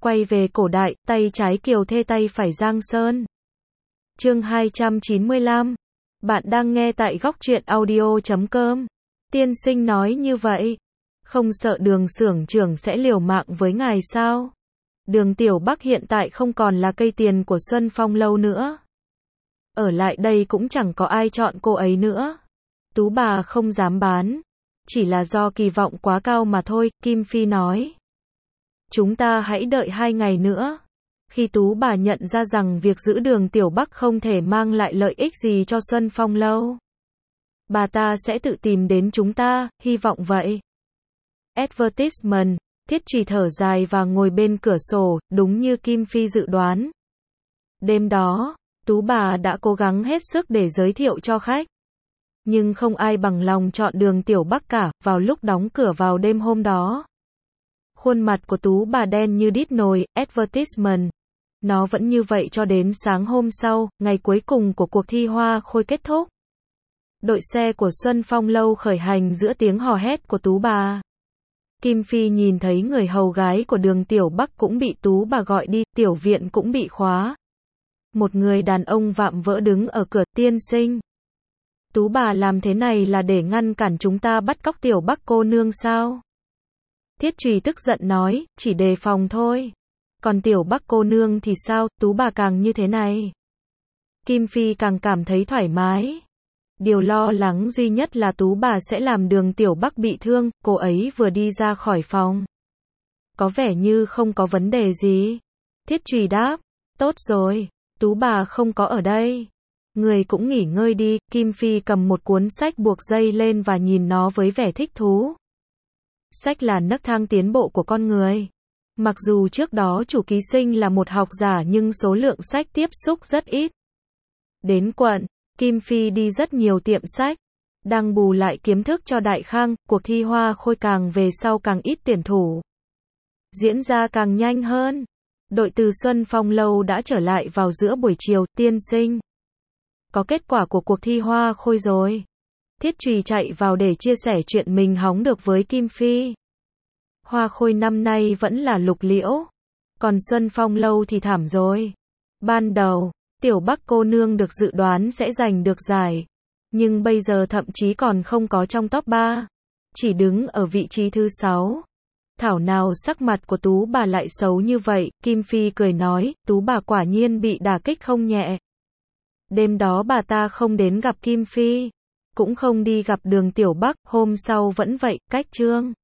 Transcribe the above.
Quay về cổ đại, tay trái Kiều Thê tay phải Giang Sơn. Chương 295. Bạn đang nghe tại góc truyện audio.com. Tiên sinh nói như vậy. Không sợ Đường xưởng trưởng sẽ liều mạng với ngài sao? Đường Tiểu Bắc hiện tại không còn là cây tiền của Xuân Phong lâu nữa. Ở lại đây cũng chẳng có ai chọn cô ấy nữa. Tú bà không dám bán. Chỉ là do kỳ vọng quá cao mà thôi, Kim Phi nói. Chúng ta hãy đợi 2 ngày nữa. Khi Tú bà nhận ra rằng việc giữ Đường Tiểu Bắc không thể mang lại lợi ích gì cho Xuân Phong lâu, bà ta sẽ tự tìm đến chúng ta, hy vọng vậy. Advertisement. Thiết Trì thở dài và ngồi bên cửa sổ, đúng như Kim Phi dự đoán. Đêm đó, Tú bà đã cố gắng hết sức để giới thiệu cho khách. Nhưng không ai bằng lòng chọn Đường Tiểu Bắc cả, vào lúc đóng cửa vào đêm hôm đó. Khuôn mặt của Tú bà đen như đít nồi, advertisement. Nó vẫn như vậy cho đến sáng hôm sau, ngày cuối cùng của cuộc thi hoa khôi kết thúc. Đội xe của Xuân Phong lâu khởi hành giữa tiếng hò hét của Tú bà. Kim Phi nhìn thấy người hầu gái của Đường Tiểu Bắc cũng bị Tú bà gọi đi, tiểu viện cũng bị khóa. Một người đàn ông vạm vỡ đứng ở cửa, tiên sinh. Tú bà làm thế này là để ngăn cản chúng ta bắt cóc Tiểu Bắc cô nương sao? Thiết Trì tức giận nói, chỉ đề phòng thôi. Còn Tiểu Bắc cô nương thì sao, Tú bà càng như thế này. Kim Phi càng cảm thấy thoải mái. Điều lo lắng duy nhất là Tú bà sẽ làm Đường Tiểu Bắc bị thương, cô ấy vừa đi ra khỏi phòng. Có vẻ như không có vấn đề gì. Thiết Trì đáp, tốt rồi, Tú bà không có ở đây. Người cũng nghỉ ngơi đi, Kim Phi cầm một cuốn sách buộc dây lên và nhìn nó với vẻ thích thú. Sách là nấc thang tiến bộ của con người. Mặc dù trước đó chủ ký sinh là một học giả nhưng số lượng sách tiếp xúc rất ít. Đến quận, Kim Phi đi rất nhiều tiệm sách. Đang bù lại kiến thức cho Đại Khang, cuộc thi hoa khôi càng về sau càng ít tuyển thủ. Diễn ra càng nhanh hơn. Đội từ Xuân Phong lâu đã trở lại vào giữa buổi chiều, tiên sinh. Có kết quả của cuộc thi hoa khôi rồi. Thiết Trì chạy vào để chia sẻ chuyện mình hóng được với Kim Phi. Hoa khôi năm nay vẫn là Lục Liễu. Còn Xuân Phong lâu thì thảm rồi. Ban đầu, Tiểu Bắc cô nương được dự đoán sẽ giành được giải. Nhưng bây giờ thậm chí còn không có trong top 3. Chỉ đứng ở vị trí thứ 6. Thảo nào sắc mặt của Tú bà lại xấu như vậy, Kim Phi cười nói, Tú bà quả nhiên bị đả kích không nhẹ. Đêm đó bà ta không đến gặp Kim Phi. Cũng không đi gặp Đường Tiểu Bắc, hôm sau vẫn vậy, cách chương.